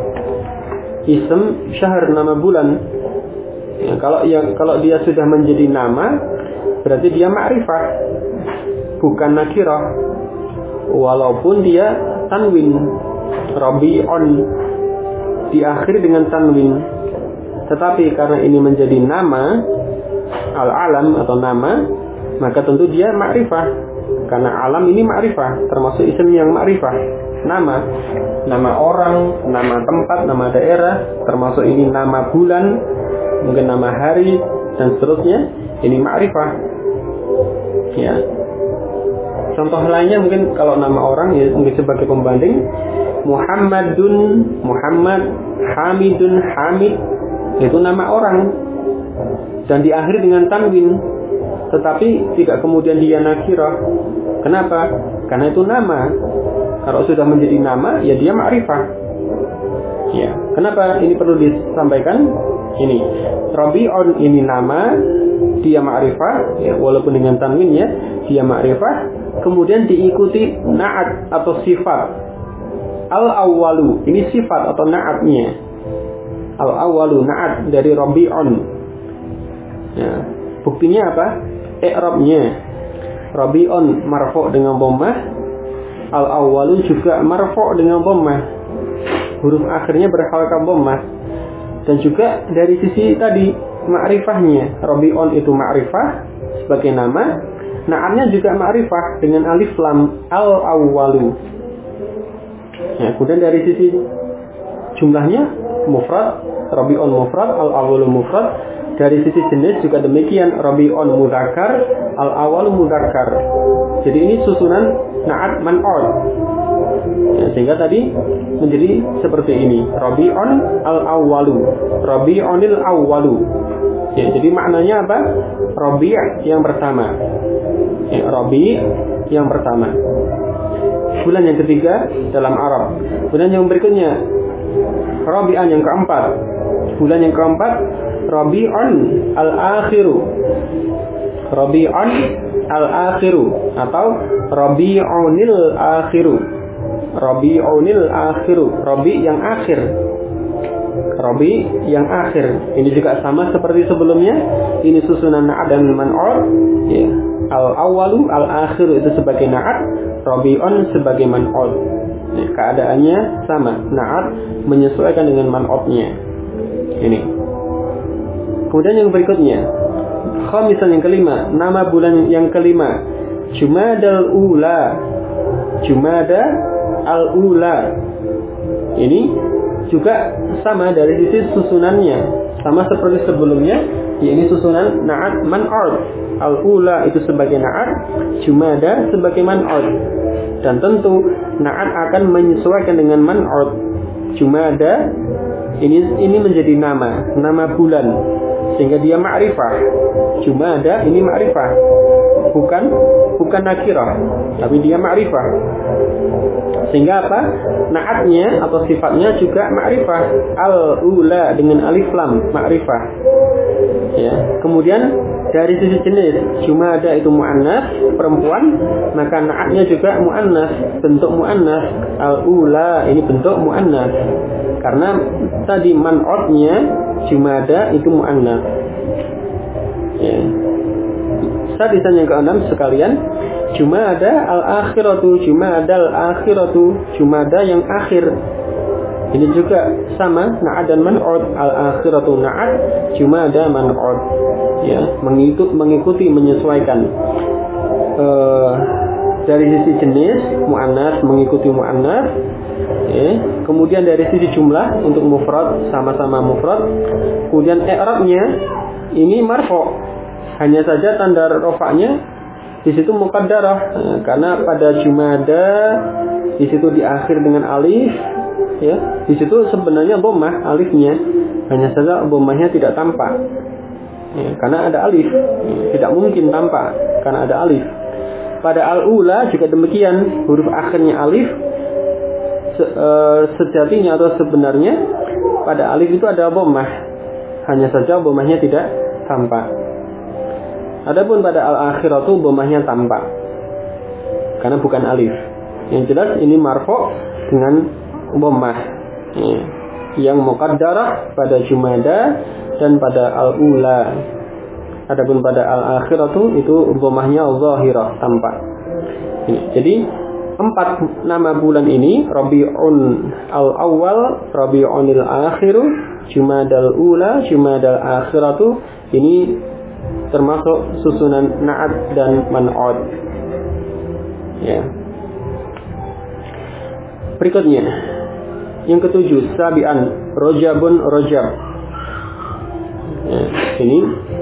Ism syahr, nama bulan. Ya, kalau dia sudah menjadi nama, berarti dia ma'rifah, bukan nakirah. Walaupun dia tanwin. Rabi'un diakhiri dengan tanwin. Tetapi karena ini menjadi nama, al-alam atau nama, maka tentu dia ma'rifah. Karena alam ini ma'rifah, termasuk isim yang ma'rifah. Nama orang, nama tempat, nama daerah, termasuk ini nama bulan, mungkin nama hari, dan seterusnya. Ini ma'rifah. Ya. Contoh lainnya mungkin kalau nama orang, ya mungkin sebagai pembanding, Muhammadun, Muhammad, Hamidun, Hamid, itu nama orang. Dan diakhiri dengan tanwin. Tetapi tidak kemudian dia nakirah. Kenapa? Karena itu nama. Kalau sudah menjadi nama, ya dia ma'rifah. Ya. Kenapa ini perlu disampaikan? Ini Rabi'un ini nama, dia ma'rifah, ya, walaupun dengan tanwinnya, dia ma'rifah. Kemudian diikuti na'at atau sifat. Al-awwalu, ini sifat atau na'atnya. Al-awwalu, na'at dari Rabi'un. Ya. Buktinya apa? I'rabnya. Rabi'un marfu' dengan dhammah, al-awwalu juga marfu' dengan dhammah. Huruf akhirnya berharakat dhammah. Dan juga dari sisi tadi ma'rifahnya, Rabi'un itu ma'rifah sebagai nama, na'atnya juga ma'rifah dengan alif lam, al-awwalu. Ya, kemudian dari sisi jumlahnya mufrad, Rabi'un mufrad, al-awwalu mufrad. Dari sisi jenis juga demikian, Rabi'un mudzakkar, al-awwalu mudzakkar. Jadi ini susunan na'at man'ud. Ya, sehingga tadi menjadi seperti ini. Rabi'un al-awwalu, Rabi'unil awwalu. Ya, jadi maknanya apa? Rabi' yang pertama. Ya, Rabi' yang pertama. Bulan yang ketiga dalam Arab. Bulan yang berikutnya Rabi'an yang keempat. Bulan yang keempat Rabi'un al-akhiru. Rabi'un al-akhiru atau Rabi'unil akhiru. Rabi'unil akhiru, Rabi yang akhir. Rabi yang akhir. Ini juga sama seperti sebelumnya. Ini susunan na'at dan man'ud. Ya. Al-awwalu al-akhiru itu sebagai na'at, Rabi'un sebagai man'ud. Ya, keadaannya sama. Na'at menyesuaikan dengan man'udnya. Ini. Kemudian yang berikutnya, khamisan yang kelima, nama bulan yang kelima, Jumadal Ula. Jumada al-Ula. Ini juga sama dari sisi susunannya, sama seperti sebelumnya. Ini susunan na'at man'ud. Al-Ula itu sebagai na'at, Jumada sebagai man'ud. Dan tentu na'at akan menyesuaikan dengan man'ud. Jumada ini menjadi nama bulan, sehingga dia ma'rifah. Jumada ini ma'rifah, bukan nakirah, tapi dia ma'rifah. Sehingga apa? Na'atnya atau sifatnya juga ma'rifah. Al-ula dengan alif lam, ma'rifah. Ya. Kemudian dari sisi jenis, Jumada itu mu'annas, perempuan, maka na'atnya juga mu'annas, bentuk mu'annas. Al-ula ini bentuk mu'annas. Karena tadi man'udnya Jumada itu mu'annas. Ya. Sadisan yang keenam sekalian, Jumada al-akhiratu, Jumadal akhiratu, Jumada yang akhir. Ini juga sama, na'at dan man'ud. Al-akhiratu na'at, Jumada man'ud. Ya, mengikuti menyesuaikan. Dari sisi jenis mu'annas mengikuti mu'annas. Ya. Kemudian dari sisi jumlah untuk mufrad sama-sama mufrad. Kemudian i'rabnya ini marfu'. Hanya saja tanda rafa'nya di situ muqaddarah, karena pada Jumada di situ diakhir dengan alif, ya. Di situ sebenarnya dhammah alifnya, hanya saja dhammahnya tidak tampak. Ya, karena ada alif, tidak mungkin tampak karena ada alif. Pada al-ula juga demikian, huruf akhirnya alif. Sejatinya atau sebenarnya pada alif itu ada dhammah, hanya saja dhammahnya tidak tampak. Adapun pada al-akhiratu dhammahnya tampak karena bukan alif. Yang jelas ini marfu' dengan dhammah, ya, yang muqaddarah pada Jumada dan pada al-ula. Adapun pada al-akhiratu itu dhammahnya zahirah, tampak. Ya, jadi 4 nama bulan ini, Rabi'un al-awwal, Rabi'unil akhiru, Jumadal ula, Jumadal akhiratu, ini termasuk susunan na'at dan man'ud. Ya. Berikutnya yang ketujuh, sabi'an, Rajabun Rajab. Ya, ini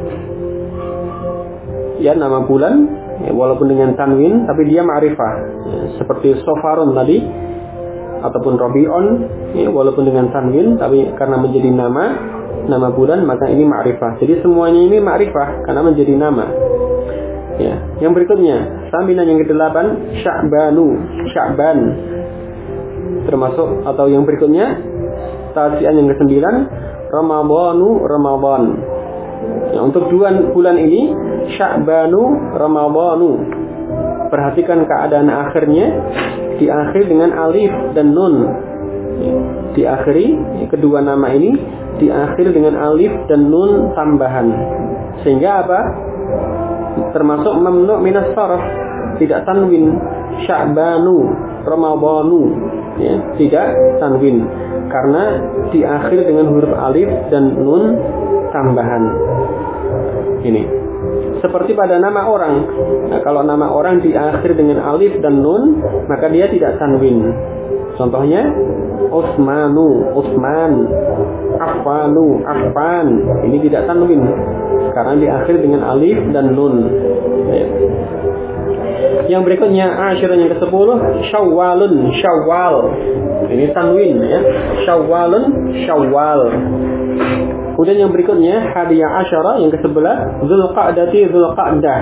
ya nama bulan, ya, walaupun dengan tanwin tapi dia ma'rifah, ya, seperti Sofarun tadi ataupun Rabi'un, ya, walaupun dengan tanwin tapi karena menjadi nama bulan maka ini ma'rifah. Jadi semuanya ini ma'rifah karena menjadi nama. Ya, yang berikutnya, saminan yang ke-8, Sya'ban. Termasuk atau yang berikutnya, tasian yang ke-9, Ramadan. Ya, untuk 2 bulan ini, Sya'banu, Ramadanu. Perhatikan keadaan akhirnya diakhiri dengan alif dan nun. Ya, diakhiri kedua nama ini diakhiri dengan alif dan nun tambahan. Sehingga apa? Termasuk mamnu' minas sarf, tidak tanwin. Sya'banu, Ramadanu, ya, tidak tanwin karena diakhiri dengan huruf alif dan nun tambahan. Ini seperti pada nama orang. Nah, kalau nama orang diakhiri dengan alif dan nun, maka dia tidak tanwin. Contohnya Utsmanu, Utsman, Affanu, Affan. Ini tidak tanwin karena diakhiri dengan alif dan nun. Ya. Yang berikutnya Asyura yang ke-10, Syawalun, Syawal. Ini tanwin, ya. Syawalun, Syawal. Kemudian yang berikutnya Hadiyah Asyara yang ke-11, Dzulqa'dati, Dzulqa'dah.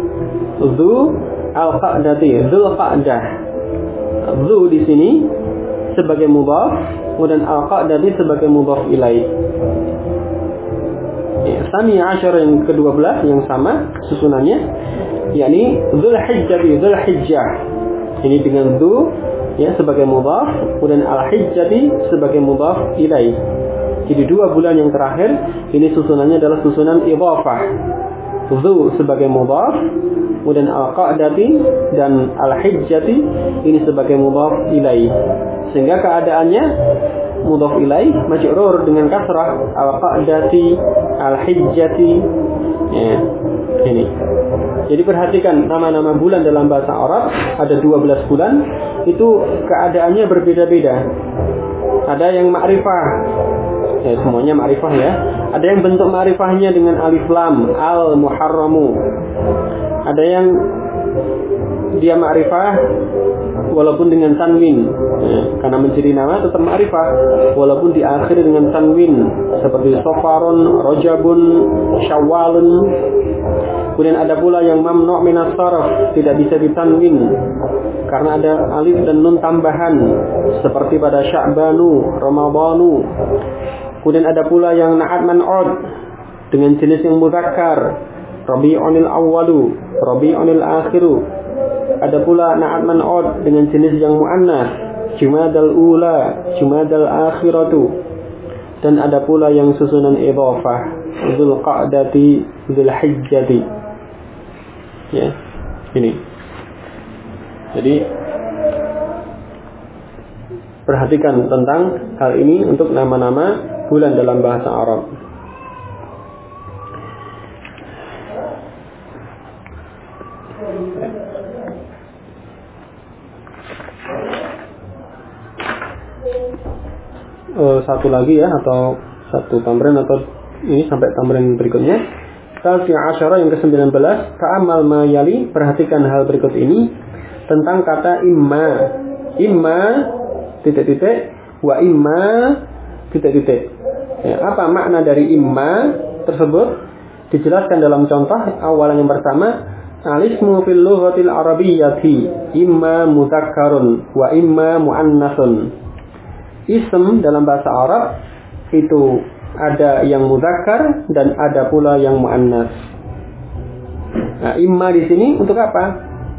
Dzulqa'dah. Dzu di sini sebagai mudhaf, kemudian al-qa'dati sebagai mudhaf ilaih. Tsani Asyar yang ke-12 yang sama susunannya, yakni Dzulhijjah. Ini dengan dzu ya sebagai mudhaf, kemudian al-hijjati sebagai mudhaf ilaih. Jadi 2 bulan yang terakhir ini susunannya adalah susunan idhafah. Dzu sebagai mudhaf, kemudian al-qa'dati dan al-hijjati ini sebagai mudhaf ilaih. Sehingga keadaannya mudhaf ilaih majrur dengan kasrah, al-qa'dati, al-hijjati. Ya, ini. Jadi perhatikan nama-nama bulan dalam bahasa Arab ada 12 bulan, itu keadaannya berbeda-beda. Ada yang ma'rifah, ya semuanya ma'rifah ya. Ada yang bentuk ma'rifahnya dengan alif lam, al-muharramu. Ada yang dia ma'rifah walaupun dengan tanwin, ya, karena menciri nama tetap ma'rifah walaupun diakhiri dengan tanwin, seperti Safarun, Rajabun, Syawalun. Kemudian ada pula yang mamnu' minas sarf, tidak bisa ditanwin karena ada alif dan nun tambahan, seperti pada Sya'banu, Ramadhanu. Kemudian ada pula yang na'at man'ud dengan jenis yang mudzakkar, Rabi'unil awwalu, Rabi'unil akhiru. Ada pula na'at man'ud dengan jenis yang muannas, Jumadal ula, Jumadal akhiratu. Dan ada pula yang susunan idhafah, Dzulqa'dati, Dzulhijjati. Ya, ini. Jadi perhatikan tentang hal ini untuk nama-nama bulan dalam bahasa Arab. Satu lagi ya, atau satu tamrin, atau ini sampai tamrin berikutnya. Tasi'a asyara yang ke-19, ta'amal ma yali, perhatikan hal berikut ini tentang kata imma. Imma titik-titik wa imma titik-titik. Ya, apa makna dari imma tersebut? Dijelaskan dalam contoh awalan yang pertama, alismu fil lughatil arabiyyati imma mudzakkarun wa imma muannasun. Ism dalam bahasa Arab itu ada yang mudzakkar dan ada pula yang muannas. Nah, imma di sini untuk apa?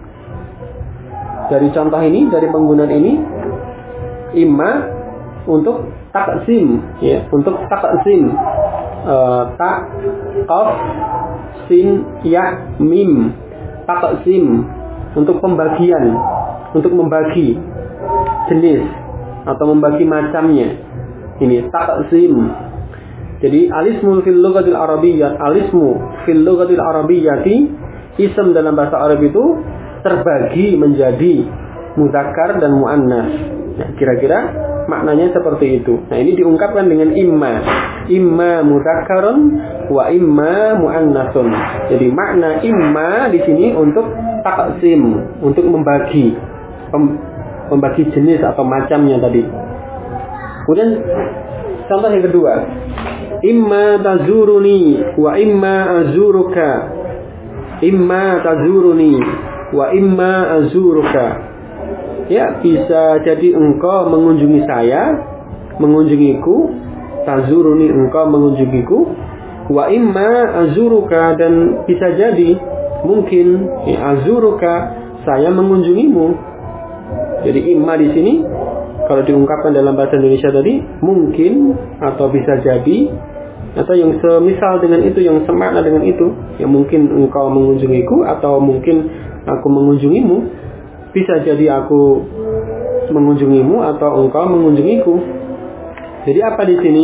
Dari contoh ini, dari penggunaan ini, imma untuk taksim, ya, untuk taksim. Ta, qaf, sin, ya, mim. Taksim untuk pembagian, untuk membagi jenis atau membagi macamnya. Ini taksim. Jadi alismu fil lughatil arabiyyah, alismu fil lughatil arabiyyati, ism dalam bahasa Arab itu terbagi menjadi mudzakkar dan muannas. Nah, kira-kira maknanya seperti itu. Nah, ini diungkapkan dengan imma. Imma mudzakkarun wa imma muannasun. Jadi makna imma di sini untuk taksim, untuk membagi jenis atau macamnya tadi. Kemudian contoh yang kedua, imma tazuruni wa imma azuruka. Imma tazuruni wa imma azuruka. Ya, bisa jadi engkau mengunjungi saya, mengunjungiku. Tazuruni, engkau mengunjungiku. Wa imma azuruka, dan bisa jadi mungkin ya, azuruka, saya mengunjungimu. Jadi imma di sini kalau diungkapkan dalam bahasa Indonesia tadi, mungkin atau bisa jadi, atau yang semisal dengan itu, yang semakna dengan itu, yang mungkin engkau mengunjungiku atau mungkin aku mengunjungimu. Bisa jadi aku mengunjungimu atau engkau mengunjungiku. Jadi apa di sini?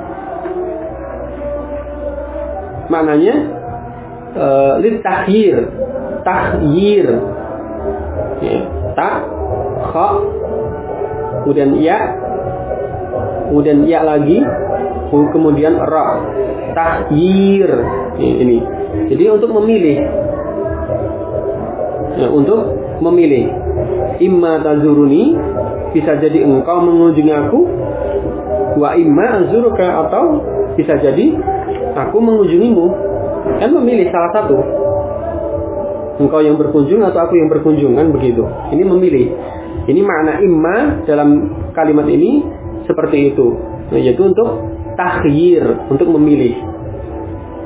Maknanya litakhyir, takhyir. Ya, ta, kha, kemudian ya lagi, kemudian ra, takhyir. Ini. Jadi untuk memilih. Ya, untuk memilih. Imma tazuruni, bisa jadi engkau mengunjungi aku. Wa imma azuruka, atau bisa jadi aku mengunjungimu. Kan memilih salah satu. Engkau yang berkunjung atau aku yang berkunjung, kan begitu. Ini memilih. Ini makna imma dalam kalimat ini seperti itu. Yaitu untuk takhyir, untuk memilih.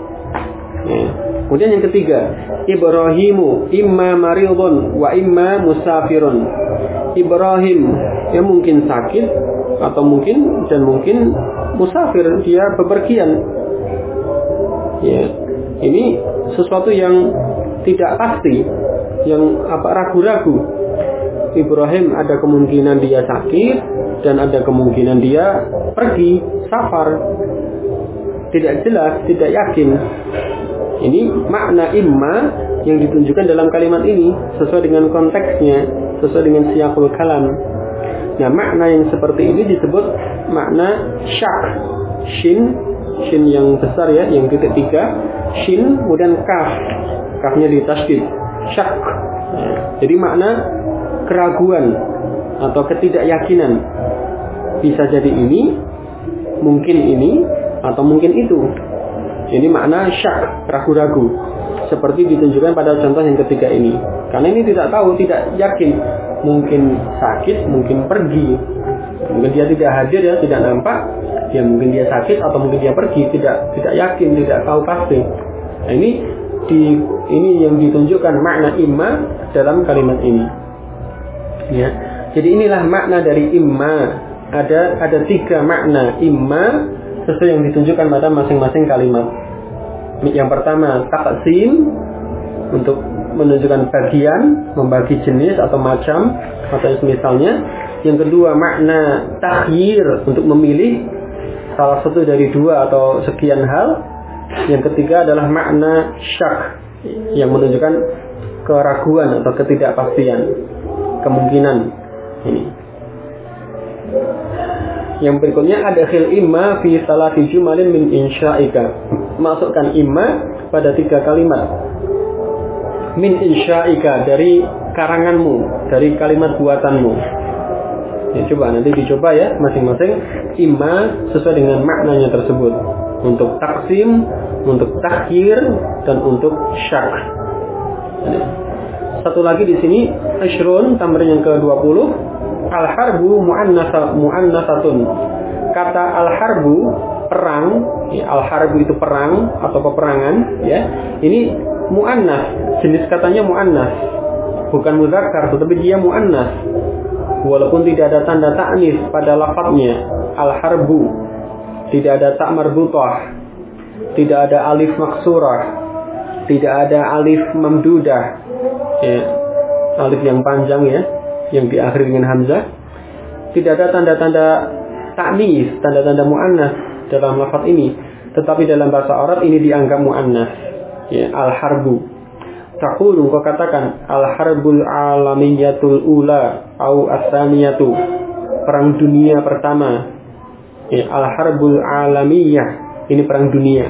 Ya. Kemudian yang ketiga, Ibrahimu imma maridun wa imma musafirun. Ibrahim yang mungkin sakit atau mungkin musafir, dia bepergian. Ya. Ini sesuatu yang tidak pasti, yang ragu-ragu. Ibrahim ada kemungkinan dia sakit dan ada kemungkinan dia pergi safar. Tidak jelas, tidak yakin. Ini makna imma yang ditunjukkan dalam kalimat ini sesuai dengan konteksnya, sesuai dengan siyaqul kalam. Nah, makna yang seperti ini disebut makna syak. Shin yang besar ya, yang titik 3, shin kemudian kaf. Kafnya ditasydid. Syak. Jadi makna keraguan atau ketidakyakinan. Bisa jadi ini, mungkin ini, atau mungkin itu. Ini makna syak, ragu-ragu. Seperti ditunjukkan pada contoh yang ketiga ini. Karena ini tidak tahu, tidak yakin. Mungkin sakit, mungkin pergi. Mungkin dia tidak hadir ya, tidak nampak. Ya mungkin dia sakit atau mungkin dia pergi, tidak yakin, tidak tahu pasti. Nah, ini yang ditunjukkan makna imma dalam kalimat ini. Ya. Jadi inilah makna dari imma. Ada 3 makna imma sesuai yang ditunjukkan pada masing-masing kalimat. Yang pertama, taqsim untuk menunjukkan bagian, membagi jenis atau macam atau misalnya. Yang kedua, makna takhyir untuk memilih salah satu dari 2 atau sekian hal. Yang ketiga adalah makna syak yang menunjukkan keraguan atau ketidakpastian, kemungkinan ini. Yang berikutnya ada khil imma fi salati jumalin min insya'ika. Masukkan imma pada 3 kalimat. Min insya'ika, dari karanganmu, dari kalimat buatanmu. Ya, coba nanti dicoba ya masing-masing imma sesuai dengan maknanya tersebut. Untuk taksim, untuk takhir, dan untuk syak. Satu lagi di sini asyrun, tamrin yang ke-20. Al-harbu mu'annasatun. Kata al-harbu, perang, ya, al-harbu itu perang atau peperangan, ya. Ini mu'annas, jenis katanya mu'annas. Bukan mudzakkar, tetapi dia mu'annas. Walaupun tidak ada tanda ta'nis pada lafadznya, al-harbu. Tidak ada ta' marbutah, tidak ada alif maksurah, tidak ada alif mamdudah, ya, alif yang panjang ya, yang diakhiri dengan hamzah. Tidak ada tanda-tanda ta'nis, tanda-tanda mu'annas dalam lafaz ini. Tetapi dalam bahasa Arab ini dianggap mu'annas, ya, al-harbu. Taqulu, kau katakan al-harbul alamiyatul ula au as-saniyatu, perang dunia pertama. Ya, al-harbul alamiyah, ini perang dunia.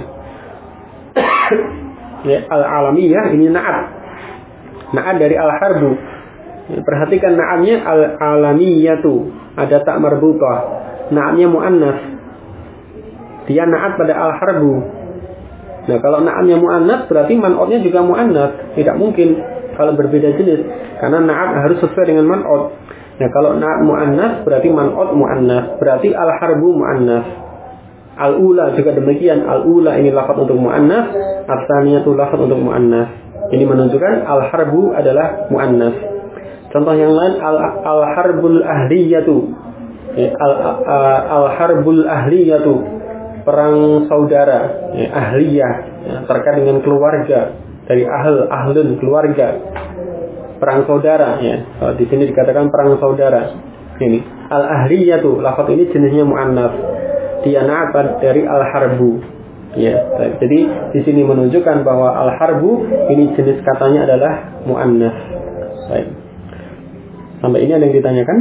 Ya, al-alamiyah ini na'at. Na'at dari al-harbu. Ya, perhatikan na'atnya al-alamiyatu, ada tak marbutah. Na'atnya mu'annas. Dia na'at pada al-harbu. Nah, kalau na'atnya mu'annas berarti man'otnya juga mu'annas. Tidak mungkin kalau berbeda jenis, karena na'at harus sesuai dengan man'ot. Nah, kalau na'at mu'annas berarti man'ot mu'annas, berarti al-harbu mu'annas. Al-ula juga demikian, al-ula ini lafaz untuk mu'annas, as-saniyatu lafaz untuk mu'annas. Ini menunjukkan al-harbu adalah mu'annas. Contoh yang lain, al-harbul ahliyatu. Al-harbul ahliyatu, perang saudara, ahliyah, terkait dengan keluarga, dari ahlun, keluarga. Perang saudara, ya. Di sini dikatakan perang saudara. Ini al-ahliyatu, lafaz ini jenisnya mu'annas. Dia na'at dari al-harbu. Ya. Jadi di sini menunjukkan bahwa al-harbu ini jenis katanya adalah mu'annas. Baik. Sampai ini ada yang ditanyakan?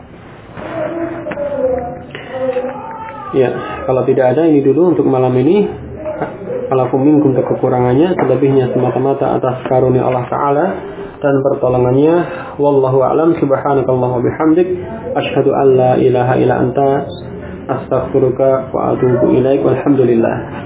Ya, kalau tidak ada ini dulu untuk malam ini. Alakum minkum, untuk kekurangannya, selebihnya semata-mata atas karunia Allah Ta'ala dan pertolongannya. Wallahu a'lam. Subhanakallah wa bihamdik, asyhadu an la ilaha illa anta, astaghfiruka wa atubu ilaik. Walhamdulillah.